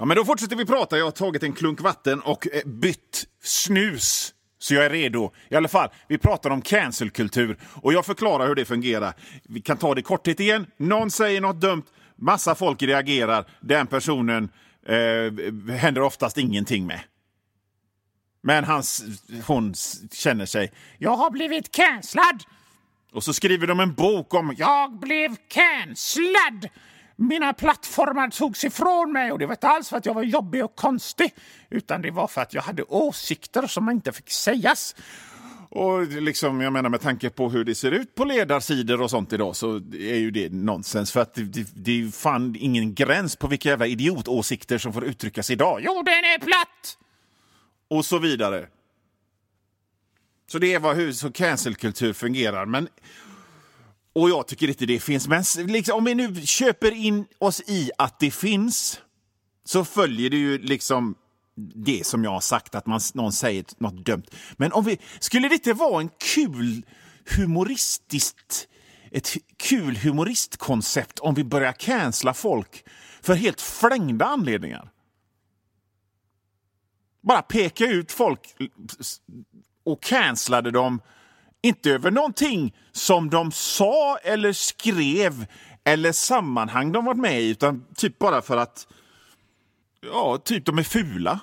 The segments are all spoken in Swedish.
Ja, men då fortsätter vi prata. Jag har tagit en klunk vatten och bytt snus. Så jag är redo. I alla fall, vi pratar om cancelkultur. Och jag förklarar hur det fungerar. Vi kan ta det i korthet igen. Någon säger något dumt. Massa folk reagerar. Den personen händer oftast ingenting med. Men hon känner sig, jag har blivit cancellad. Och så skriver de en bok om, jag blev cancellad. Mina plattformar togs ifrån mig och det var inte alls för att jag var jobbig och konstig. Utan det var för att jag hade åsikter som inte fick sägas. Och liksom, jag menar med tanke på hur det ser ut på ledarsidor och sånt idag så är ju det nonsens. För att det är ju fan ingen gräns på vilka jävla idiotåsikter som får uttryckas idag. Jorden är platt! Och så vidare. Så det är hur så cancelkultur fungerar. Och jag tycker inte det finns. Men liksom, om vi nu köper in oss i att det finns så följer det ju liksom det som jag har sagt, att någon säger något dumt. Men skulle det inte vara ett kul humoristkoncept om vi börjar cancella folk för helt flängda anledningar? Bara peka ut folk och cancellade dem, inte över någonting som de sa eller skrev eller sammanhang de varit med i, utan typ bara för att typ de är fula.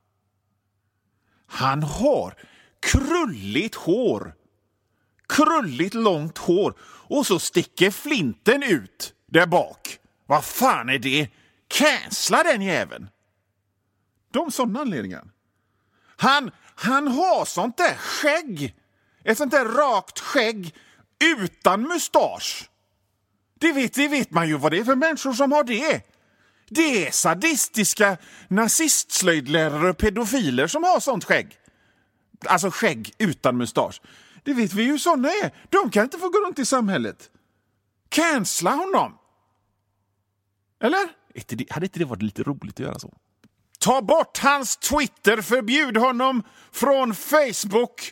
Han har krulligt hår. Krulligt långt hår. Och så sticker flinten ut där bak. Vad fan är det? Cancella den jäveln. De sådana anledningar. Han har sånt där skägg. Ett sånt där rakt skägg utan mustasch. Det vet man ju vad det är för människor som har det. Det är sadistiska nazistslöjdlärare och pedofiler som har sånt skägg. Alltså skägg utan mustasch. Det vet vi ju sådana är. De kan inte få gå runt i samhället. Cancella honom. Eller? Hade inte det varit lite roligt att göra så? Ta bort hans Twitter. Förbjud honom från Facebook.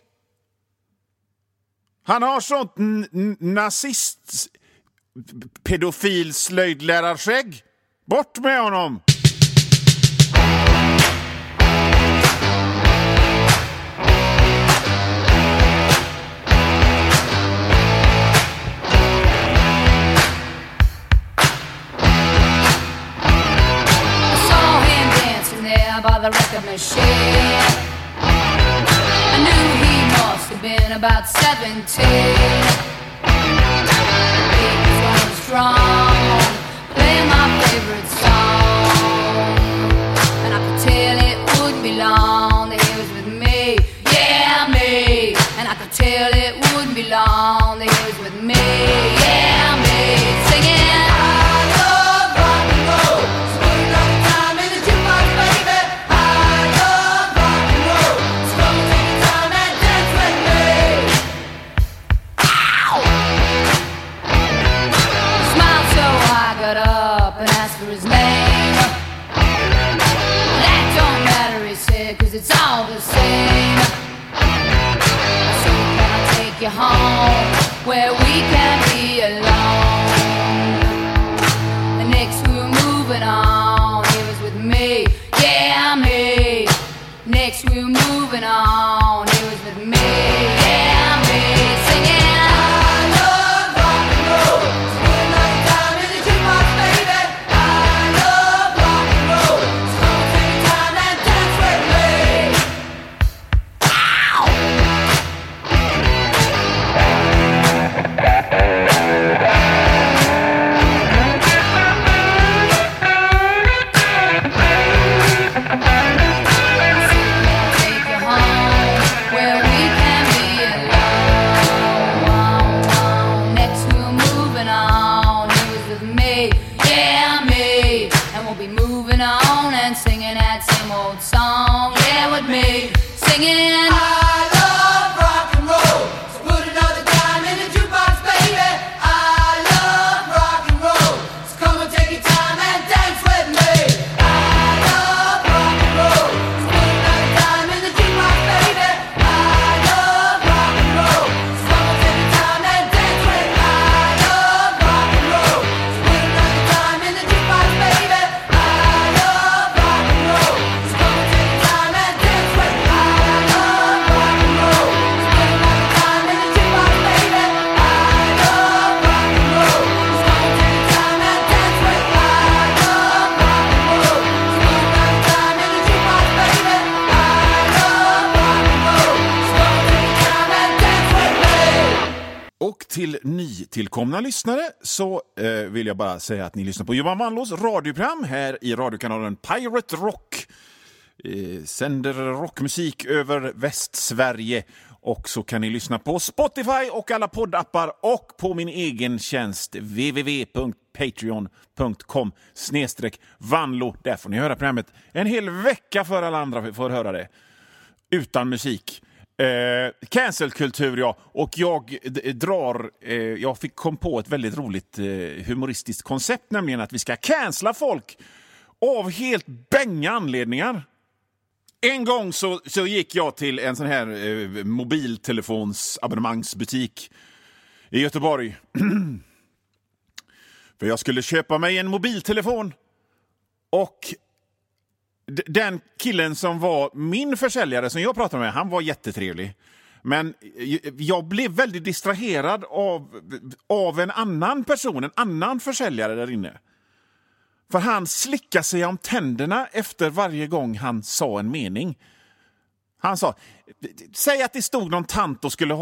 Han har sånt nazist pedofil slöjdlärarskägg. Bort med honom! By the record machine, I knew he must have been about 17. He was going strong, playing my favorite song, and I could tell it wouldn't be long that he was with me, yeah me. And I could tell it wouldn't be long that he was with me, yeah me. Singing. It's all the same. So can I take you home where we can be alone? And next we were moving on. He was with me, yeah me. Next we were moving on. He was with me, yeah me. Singing. till nytillkomna lyssnare så vill jag bara säga att ni lyssnar på Johan Wanlås radioprogram här i radiokanalen Pirate Rock. Sänder rockmusik över Västsverige. Och så kan ni lyssna på Spotify och alla poddappar och på min egen tjänst www.patreon.com/Vanlo. Där får ni höra programmet en hel vecka för alla andra får höra det. Utan musik. Cancelkultur, ja. Och jag kom på ett väldigt roligt humoristiskt koncept, nämligen att vi ska cancella folk av helt bänga anledningar. En gång så gick jag till en sån här mobiltelefonsabonnemangsbutik i Göteborg. För jag skulle köpa mig en mobiltelefon. Och den killen som var min försäljare som jag pratade med, han var jättetrevlig. Men jag blev väldigt distraherad av en annan person, en annan försäljare där inne. För han slickade sig om tänderna efter varje gång han sa en mening. Han sa, säg att det stod någon tant och skulle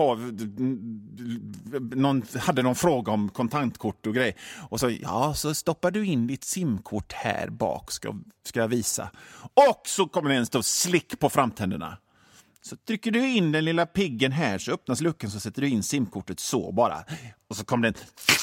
hade någon fråga om kontantkort och grej. Och så stoppar du in ditt simkort här bak, ska jag visa. Och så kommer det en stor slick på framtänderna. Så trycker du in den lilla piggen här, så öppnas luckan, så sätter du in simkortet så bara. Och så kommer den.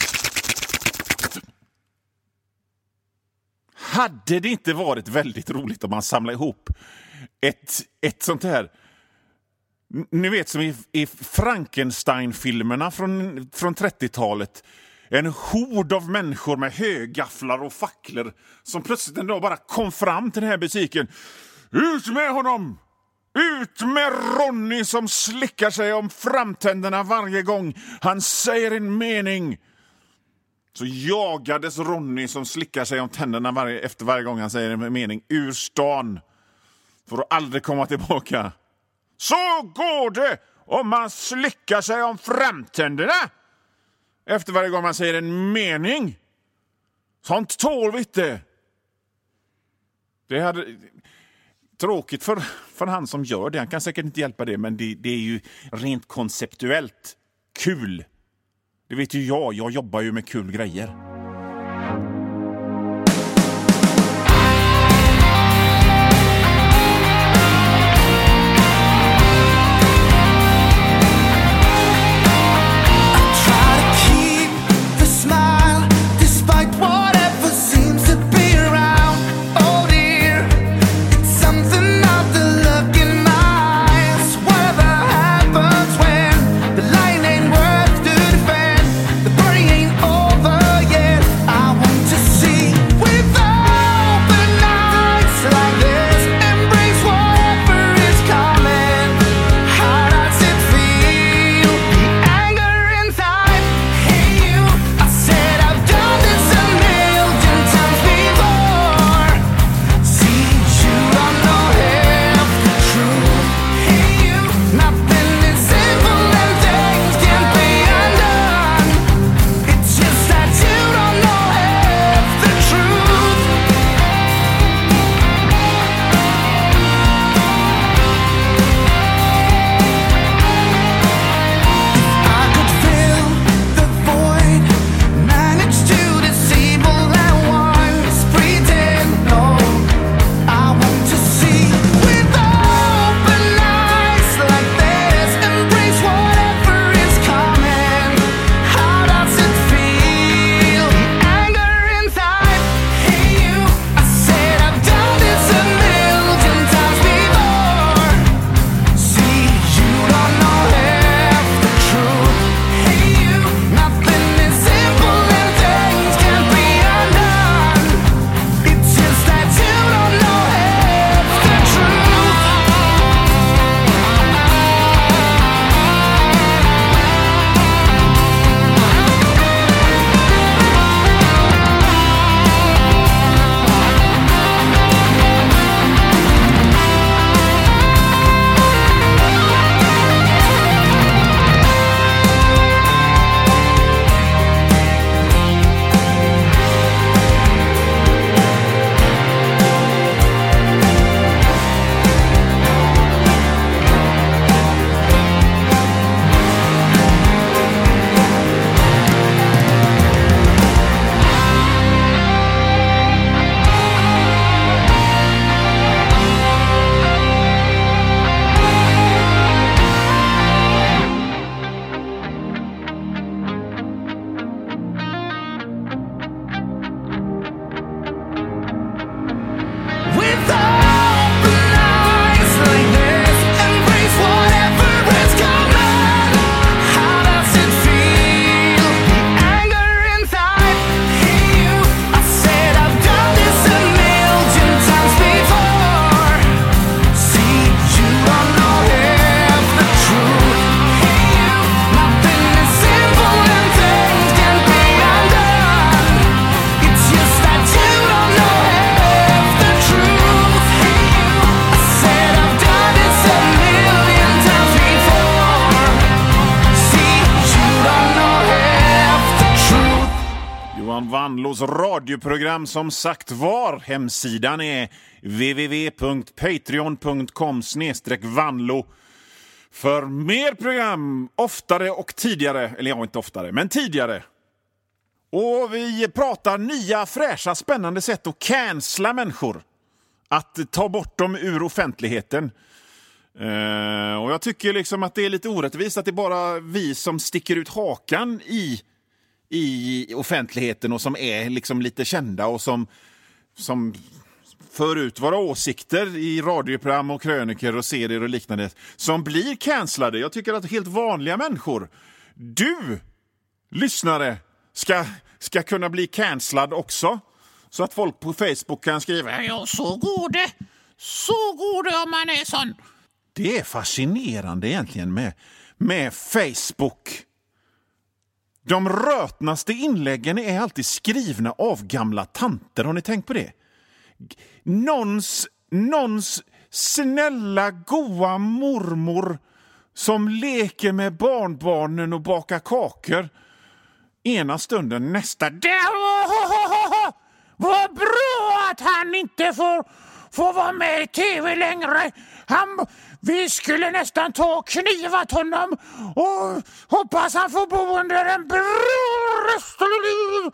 Hade det inte varit väldigt roligt om man samlar ihop ett sånt här, ni vet som i Frankenstein-filmerna från 30-talet, en hord av människor med högafflar och facklor som plötsligt en dag bara kom fram till den här butiken. Ut med honom! Ut med Ronny som slickar sig om framtänderna varje gång han säger en mening. Så jagades Ronny som slickar sig om tänderna efter varje gång han säger en mening ur stan. För att aldrig komma tillbaka. Så går det om man slickar sig om framtänderna efter varje gång man säger en mening. Sånt tål vi inte. Det hade tråkigt för han som gör det. Han kan säkert inte hjälpa det, men det är ju rent konceptuellt kul. Det vet ju jag jobbar ju med kul grejer. Yeah. Vanlos radioprogram som sagt var. Hemsidan är www.patreon.com/vanlo för mer program oftare och tidigare. Eller ja, inte oftare, men tidigare. Och vi pratar nya, fräscha, spännande sätt att cancella människor. Att ta bort dem ur offentligheten. Och jag tycker liksom att det är lite orättvist att det är bara vi som sticker ut hakan i offentligheten och som är liksom lite kända och som för ut våra åsikter i radioprogram och kröniker och serier och liknande som blir cancellade. Jag tycker att helt vanliga människor, du lyssnare, ska kunna bli cancellad också. Så att folk på Facebook kan skriva ja, så går det om man är sån. Det är fascinerande egentligen med Facebook. De rötnaste inläggen är alltid skrivna av gamla tanter. Har ni tänkt på det? Någons snälla, goa mormor som leker med barnbarnen och bakar kakor. Ena stunden, nästa. Vad bra att han inte får vara med i tv längre. Vi skulle nästan ta och knivat honom och hoppas han får bo under en bro resten av livet.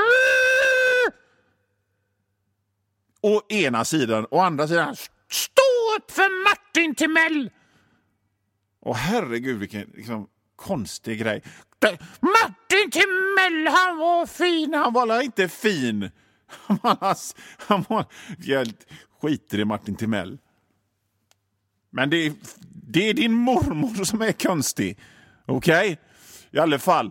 Å ena sidan, å andra sidan. Stå upp för Martin Timell. Herregud, vilken liksom konstig grej. Martin Timell, han var fin. Han var inte fin. Han var helt skiter i Martin Timell. Men det är din mormor som är konstig. Okej? I alla fall.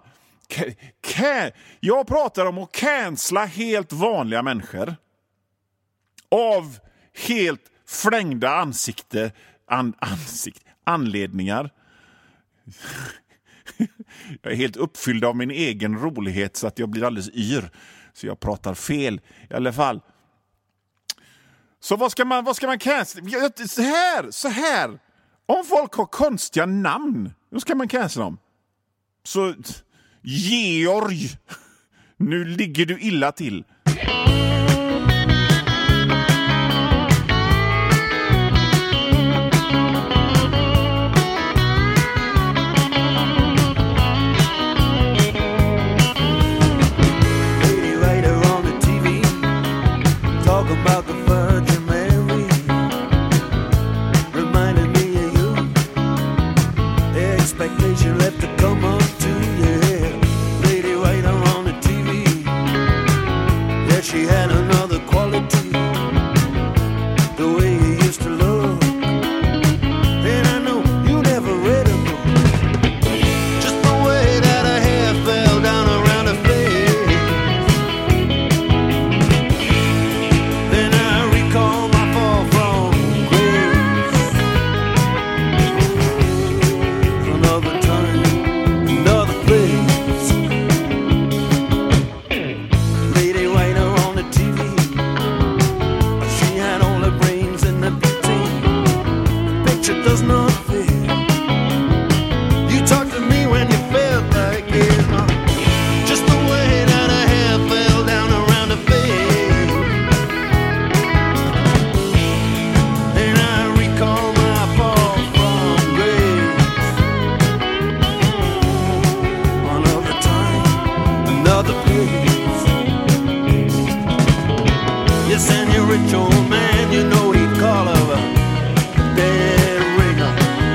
Jag pratar om att cancella helt vanliga människor. Av helt flängda anledningar. Jag är helt uppfylld av min egen rolighet så att jag blir alldeles yr. Så jag pratar fel i alla fall. Så vad ska man cancella? Så här. Om folk har konstiga namn, då ska man cancella dem. Så Georg, nu ligger du illa till. Yes, and your rich old man, you know he'd call her a dead ringer.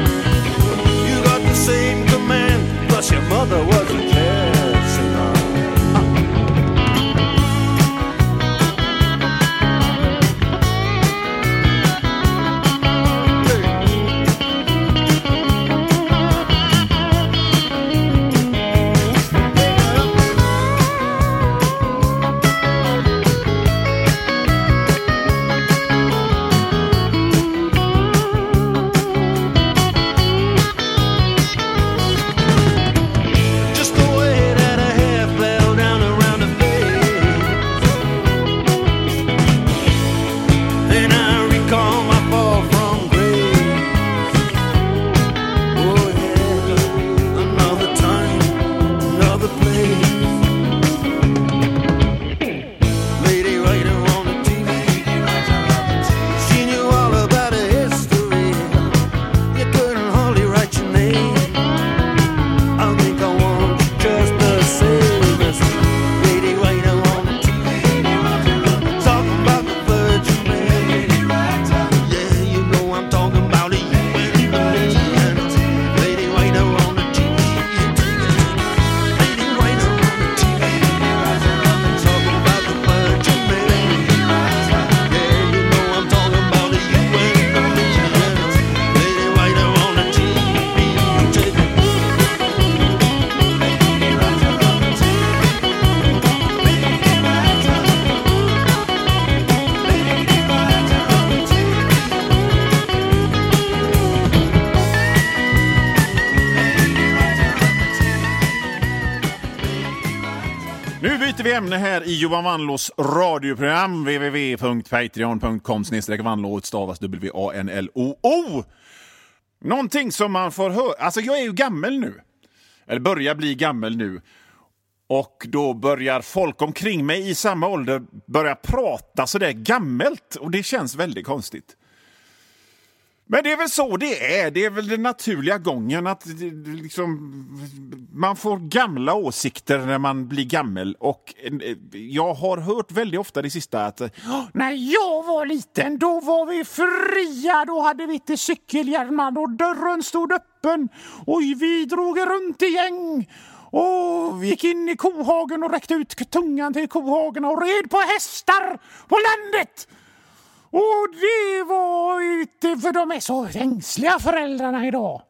byter vi ämne här i Johan Wanlås radioprogram www.patreon.com/Wanlå stavas WANLOO. Någonting som man får höra. Alltså jag är ju gammal nu. Eller börjar bli gammal nu. Och då börjar folk omkring mig i samma ålder börja prata så där gammalt. Och det känns väldigt konstigt. Men det är väl så det är. Det är väl den naturliga gången att liksom, man får gamla åsikter när man blir gammal. Och jag har hört väldigt ofta det sista att när jag var liten, då var vi fria. Då hade vi inte cykelhjälmar och dörren stod öppen. Och vi drog runt i gäng. Och vi gick in i kohagen och räckte ut tungan till kohagen och red på hästar på landet. Och det var inte för de är så ängsliga föräldrarna idag.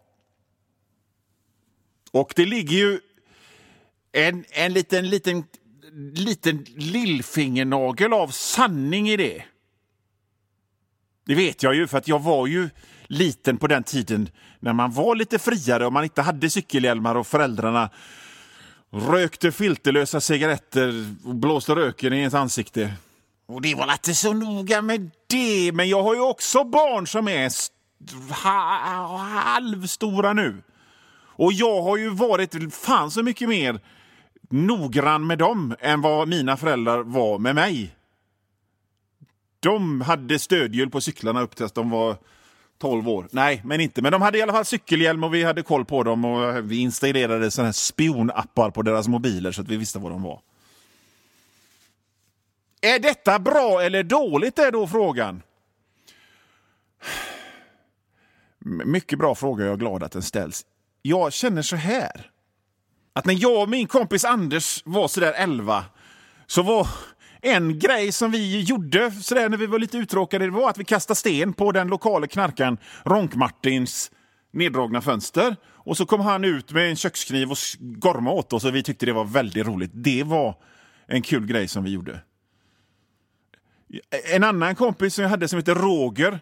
Och det ligger ju en liten lillfingernagel av sanning i det. Det vet jag ju för att jag var ju liten på den tiden när man var lite friare och man inte hade cykelhjälmar och föräldrarna rökte filterlösa cigaretter och blåste röken i ens ansikte. Och det var inte så noga med det. Men jag har ju också barn som är halvstora nu. Och jag har ju varit fan så mycket mer noggrann med dem än vad mina föräldrar var med mig. De hade stödhjul på cyklarna upp tills de var 12 år. Nej, men inte. Men de hade i alla fall cykelhjälm och vi hade koll på dem. Och vi installerade såna här spionappar på deras mobiler så att vi visste vad de var. Är detta bra eller dåligt är då frågan? Mycket bra fråga, jag är glad att den ställs. Jag känner så här. Att när jag och min kompis Anders var så där 11 så var en grej som vi gjorde så där när vi var lite uttråkade, det var att vi kastade sten på den lokala knarkan Ronk-Martins neddragna fönster. Och så kom han ut med en kökskniv och gormade åt oss och vi tyckte det var väldigt roligt. Det var en kul grej som vi gjorde. En annan kompis som jag hade som heter Roger,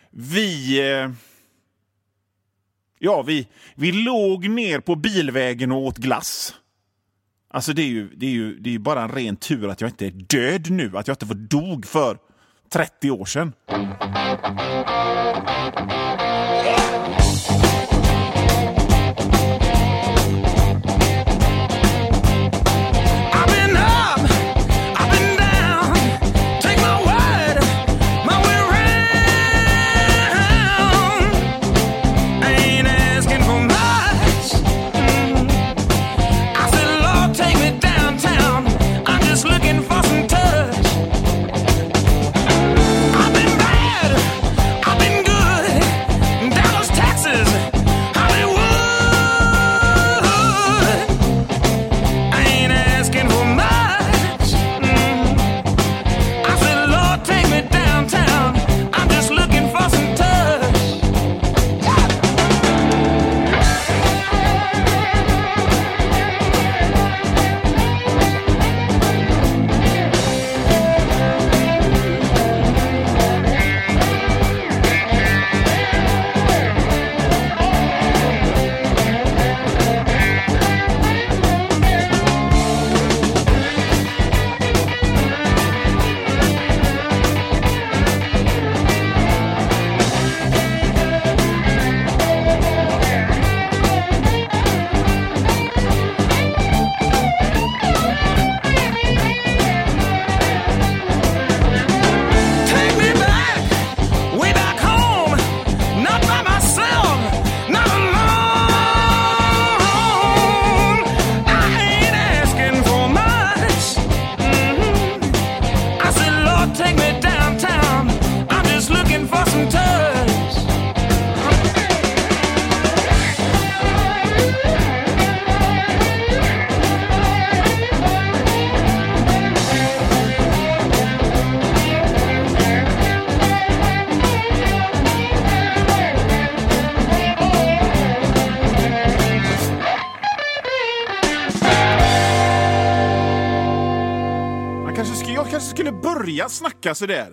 vi låg ner på bilvägen och åt glass. Alltså det är ju bara en ren tur att jag inte är död nu, att jag inte var dog för 30 år sedan. Snacka så där.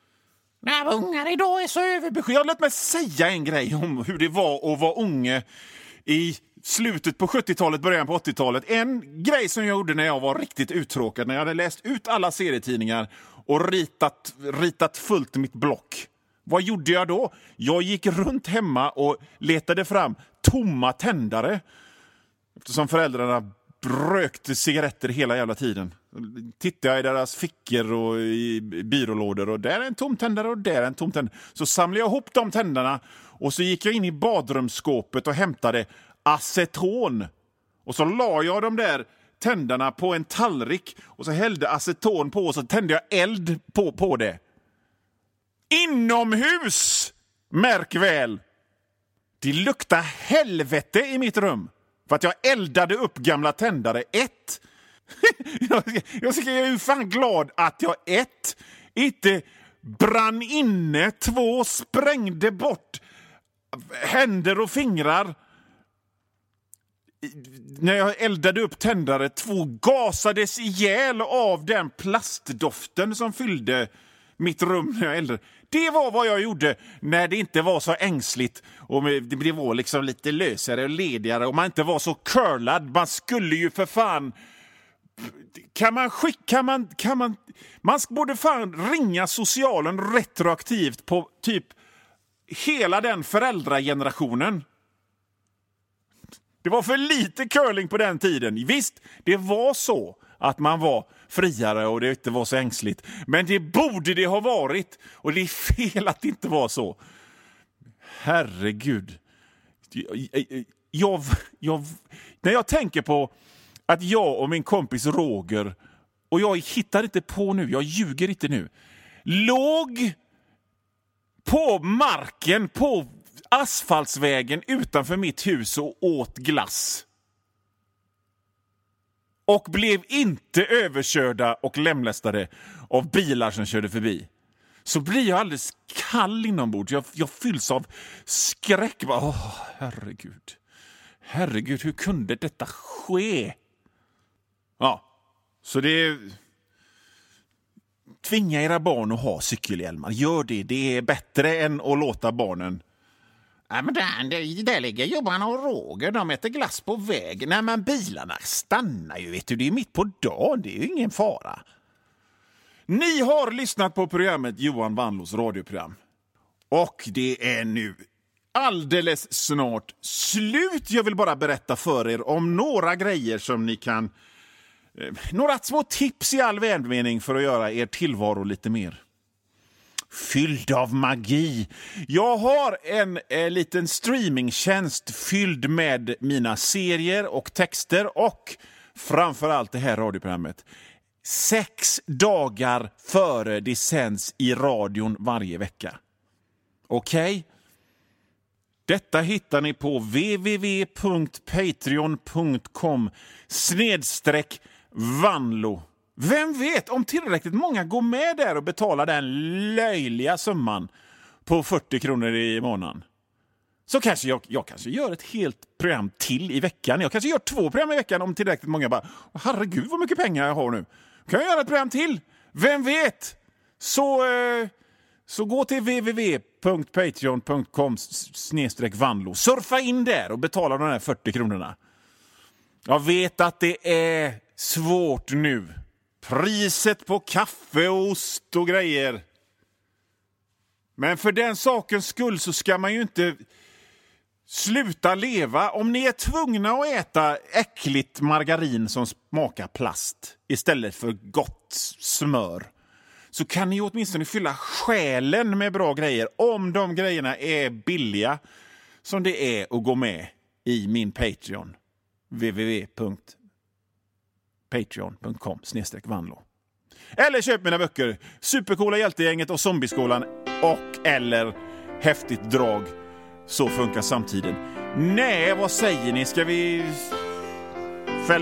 Nej, ungar idag är så överbeskyddade. Låt mig säga en grej om hur det var att vara unge i slutet på 70-talet, början på 80-talet. En grej som jag gjorde när jag var riktigt uttråkad, när jag hade läst ut alla serietidningar och ritat fullt mitt block. Vad gjorde jag då? Jag gick runt hemma och letade fram tomma tändare. Eftersom föräldrarna rökte cigaretter hela jävla tiden. Tittade jag i deras fickor och i byrålådor, och där är en tom tändare och där är en tom tändare. Så samlade jag ihop de tändarna och så gick jag in i badrumsskåpet och hämtade aceton. Och så la jag de där tändarna på en tallrik och så hällde aceton på och så tände jag eld på det. Inomhus! Märk väl! Det luktar helvete i mitt rum. För att jag eldade upp gamla tändare. Jag är ju fan glad att jag inte brann inne. 2 sprängde bort händer och fingrar. När jag eldade upp tändare. 2 gasades ihjäl av den plastdoften som fyllde mitt rum när jag eldade. Det var vad jag gjorde när det inte var så ängsligt och det var liksom lite lösare och ledigare och man inte var så curlad. Man skulle ju för fan... Man borde fan ringa socialen retroaktivt på typ hela den föräldragenerationen. Det var för lite curling på den tiden. Visst, det var så att man var friare och det inte var så ängsligt. Men det borde det ha varit. Och det är fel att det inte var så. Herregud. När jag tänker på att jag och min kompis Roger, och jag hittar inte på nu, jag ljuger inte nu, låg på marken på asfaltsvägen utanför mitt hus och åt glass. Och blev inte överkörda och lemlästade av bilar som körde förbi. Så blir jag alldeles kall inombords. Jag fylls av skräck. Herregud. Herregud, hur kunde detta ske? Ja, så det... Tvinga era barn att ha cykelhjälmar. Gör det. Det är bättre än att låta barnen... Ja, men där ligger Johan och Roger. De äter glass på vägen. Nej, men bilarna stannar ju, vet du. Det är mitt på dagen. Det är ju ingen fara. Ni har lyssnat på programmet Johan Wanlås radioprogram. Och det är nu alldeles snart slut. Jag vill bara berätta för er om några grejer som ni kan... några små tips i all välmening för att göra er tillvaro lite mer fylld av magi. Jag har en liten streamingtjänst fylld med mina serier och texter och framförallt det här radioprogrammet. 6 dagar före det sänds i radion varje vecka. Okej? Detta hittar ni på www.patreon.com/Vanlo. Vem vet, om tillräckligt många går med där och betalar den löjliga summan på 40 kronor i månaden. Så kanske jag kanske gör ett helt program till i veckan. Jag kanske gör 2 program i veckan om tillräckligt många bara, herregud vad mycket pengar jag har nu. Kan jag göra ett program till? Vem vet? Så gå till www.patreon.com/Vanlo. Surfa in där och betala de här 40 kronorna. Jag vet att det är svårt nu. Priset på kaffe och ost och grejer. Men för den sakens skull så ska man ju inte sluta leva. Om ni är tvungna att äta äckligt margarin som smakar plast istället för gott smör, så kan ni åtminstone fylla själen med bra grejer om de grejerna är billiga som det är att gå med i min Patreon. www.patreon.com/Vanlo. Eller köp mina böcker Supercoola hjältegänget och Zombieskolan och eller Häftigt drag. Så funkar samtiden. Nej, vad säger ni? Ska vi fälla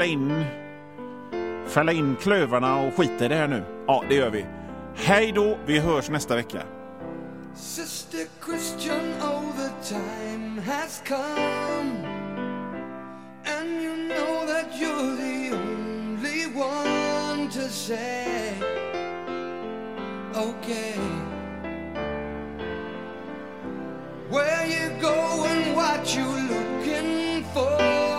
in klövarna och skita i det här nu? Ja, det gör vi. Hej då, vi hörs nästa vecka. Sister Christian, oh the time has come, and you know that you're the only one to say okay. Where you going, what you looking for?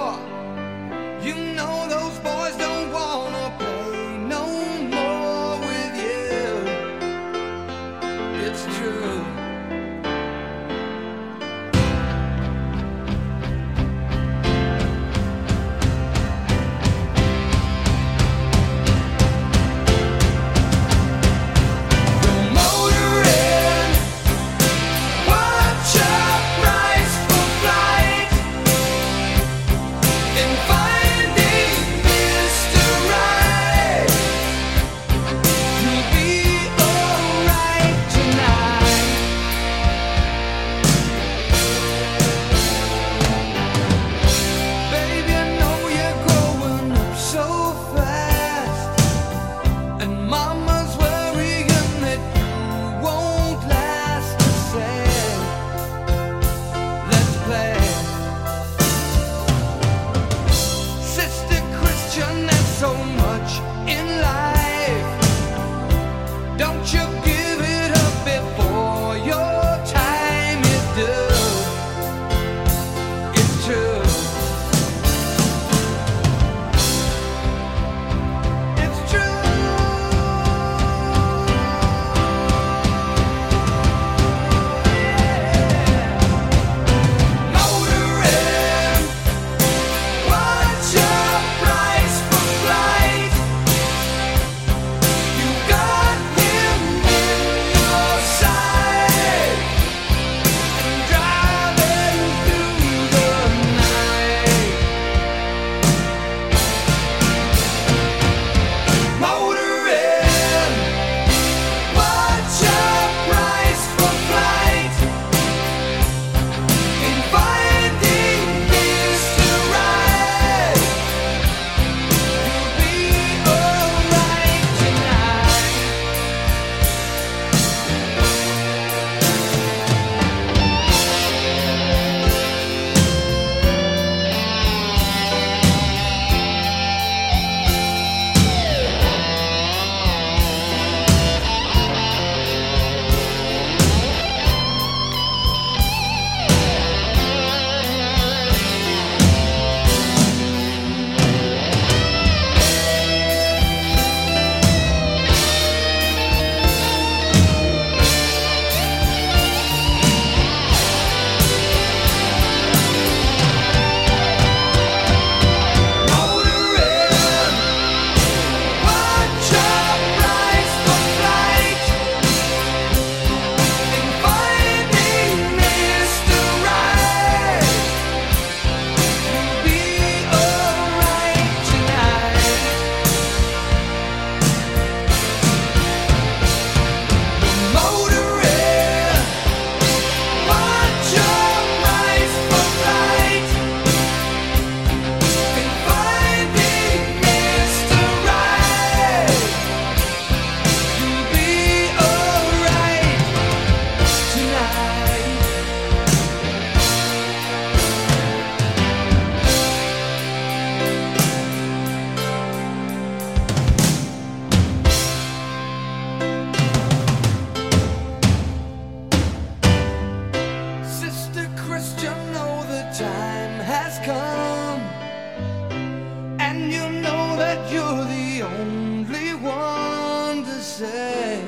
the only one to say,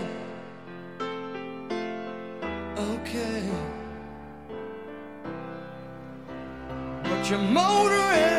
okay. But your motor